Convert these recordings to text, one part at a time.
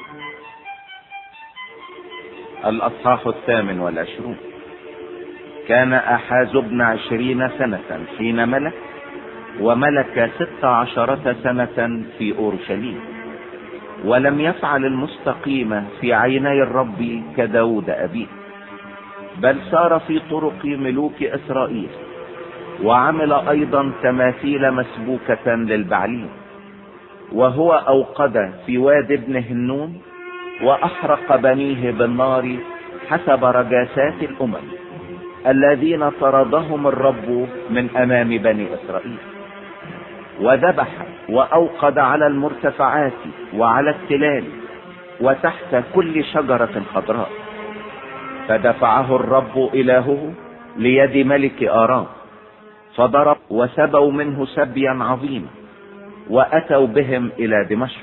الأصحاح 28. كان آحاز ابن 20 سنة حين ملك، وملك 16 سنة في أورشليم، ولم يفعل المستقيم في عيني الرب كداود أبيه، بل سار في طرق ملوك إسرائيل، وعمل أيضا تماثيل مسبوكة للبعليم. وهو أوقد في واد ابن هنوم، وأحرق بنيه بالنار حسب رجاسات الأمم الذين طردهم الرب من أمام بني إسرائيل. وذبح وأوقد على المرتفعات وعلى التلال وتحت كل شجرة خضراء. فدفعه الرب إلهه ليد ملك آرام، فضرب وسبوا منه سبيا عظيما، وأتوا بهم إلى دمشق.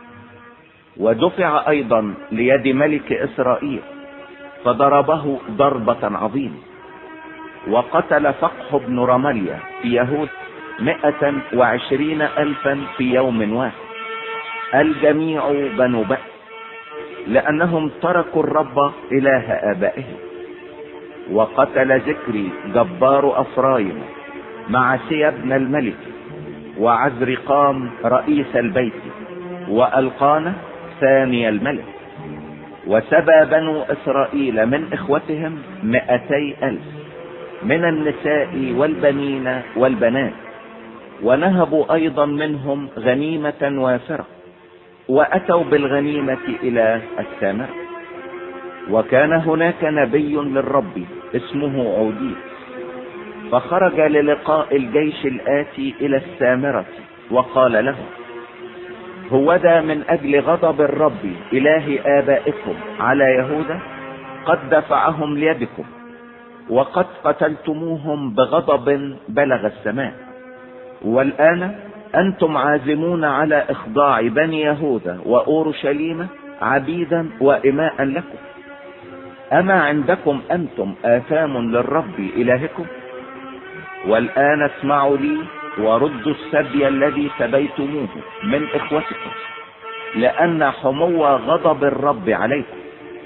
ودفع أيضا ليد ملك إسرائيل، فضربه ضربة عظيمة، وقتل فقح بن رمليا في يهود 120,000 في يوم واحد، الجميع بنو بأس، لأنهم تركوا الرب إله آبائهم. وقتل ذكري جبار أفرايم مع سيا بن الملك، وعزرقام رئيس البيت، وألقانة ثاني الملك. وسبى بنو إسرائيل من إخوتهم 200,000 من النساء والبنين والبنات، ونهبوا أيضا منهم غنيمة وافرة، وأتوا بالغنيمة إلى السامرة. وكان هناك نبي للرب اسمه عوديد، فخرج للقاء الجيش الآتي إلى السامرة، وقال له: هوذا من أجل غضب الرب إله آبائكم على يهوذا قد دفعهم ليدكم، وقد قتلتموهم بغضب بلغ السماء. والآن أنتم عازمون على إخضاع بني يهوذا وأورشليم عبيدا وإماء لكم. أما عندكم أنتم آثام للرب إلهكم؟ والآن اسمعوا لي وردوا السبي الذي سبيتموه من إخوتكم، لأن حمو غضب الرب عليكم.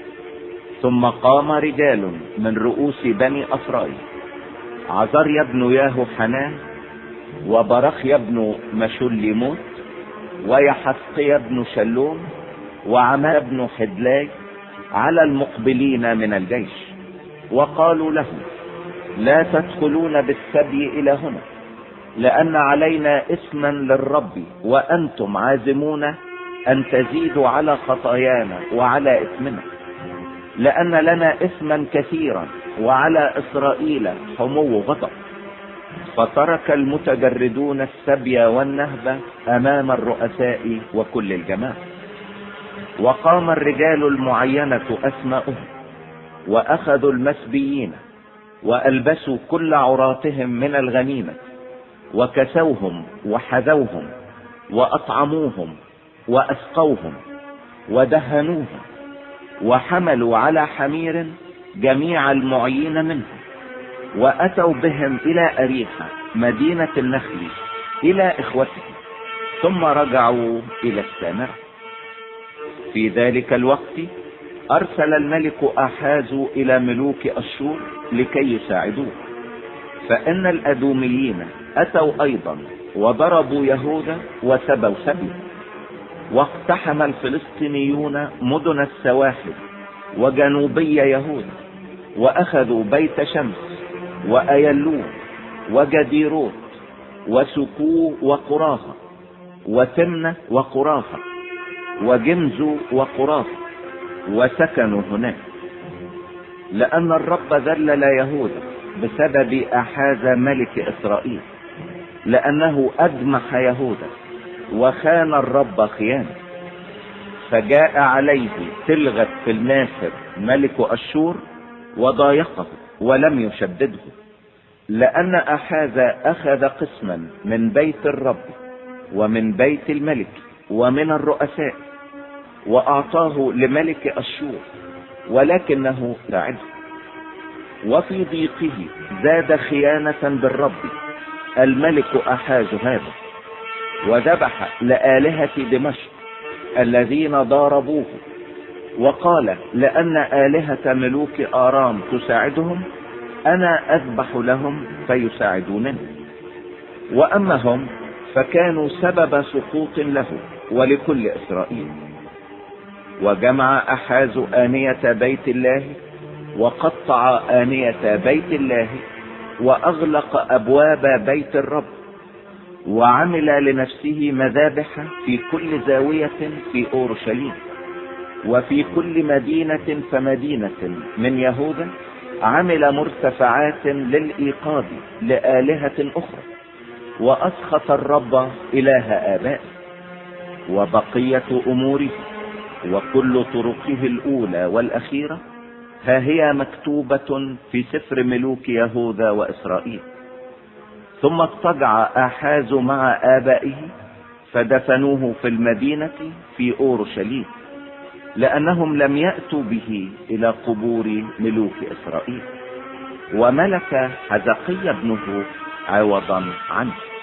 ثم قام رجال من رؤوس بني أفرايم، عزريا بن ياهو حنان، وبرخيا بن مشلموت، ويحسقيا بن شلوم، وعماء بن حدلاي، على المقبلين من الجيش، وقالوا لهم: لا تدخلون بالسبي إلى هنا، لأن علينا اسما للرب، وأنتم عازمون أن تزيدوا على خطايانا وعلى اسمنا، لأن لنا اسما كثيرا، وعلى إسرائيل حمو غضب. فترك المتجردون السبي والنهب أمام الرؤساء وكل الجماعة. وقام الرجال المعينة أسماؤهم، وأخذوا المسبيين، وألبسوا كل عراتهم من الغنيمة، وكسوهم وحذوهم، وأطعموهم وأسقوهم ودهنوهم، وحملوا على حمير جميع المعين منهم، وأتوا بهم إلى أريحة مدينة النخل إلى إخوتهم، ثم رجعوا إلى السامرة. في ذلك الوقت أرسل الملك آحاز إلى ملوك أشور لكي يساعدوه، فإن الأدوميين أتوا أيضا وضربوا يهوذا وسبوا سبيه. واقتحم الفلسطينيون مدن السواحل وجنوبي يهوذا، وأخذوا بيت شمس وأيلون وجديروت وسكو وقراها وتمنة وقراها وجمز وقراها، وسكنوا هناك. لأن الرب ذلل يهوذا بسبب آحاز ملك إسرائيل، لأنه أجمح يهوذا وخان الرب خيانة. فجاء عليه تلغت في الناصر ملك أشور وضايقه ولم يشدده، لأن آحاز أخذ قسما من بيت الرب ومن بيت الملك ومن الرؤساء، وأعطاه لملك أشور، ولكنه تعبه. وفي ضيقه زاد خيانة بالرب الملك آحاز هذا، وذبح لآلهة دمشق الذين ضاربوه وقال: لأن آلهة ملوك آرام تساعدهم أنا أذبح لهم فيساعدونني. وأما هم فكانوا سبب سقوط له ولكل إسرائيل. وجمع أحاز آنية بيت الله وقطع آنية بيت الله وأغلق أبواب بيت الرب، وعمل لنفسه مذابح في كل زاوية في أورشليم وفي كل مدينة فمدينة من يهوذا. عمل مرتفعات للإيقاظ لآلهة أخرى، وأسخط الرب إله آبائه. وبقية أموره وكل طرقه الأولى والأخيرة ها هي مكتوبة في سفر ملوك يهوذا وإسرائيل. ثم اضطجع آحاز مع آبائه فدفنوه في المدينة في أورشليم، لأنهم لم يأتوا به إلى قبور ملوك إسرائيل. وملك حزقيا ابنه عوضا عنه.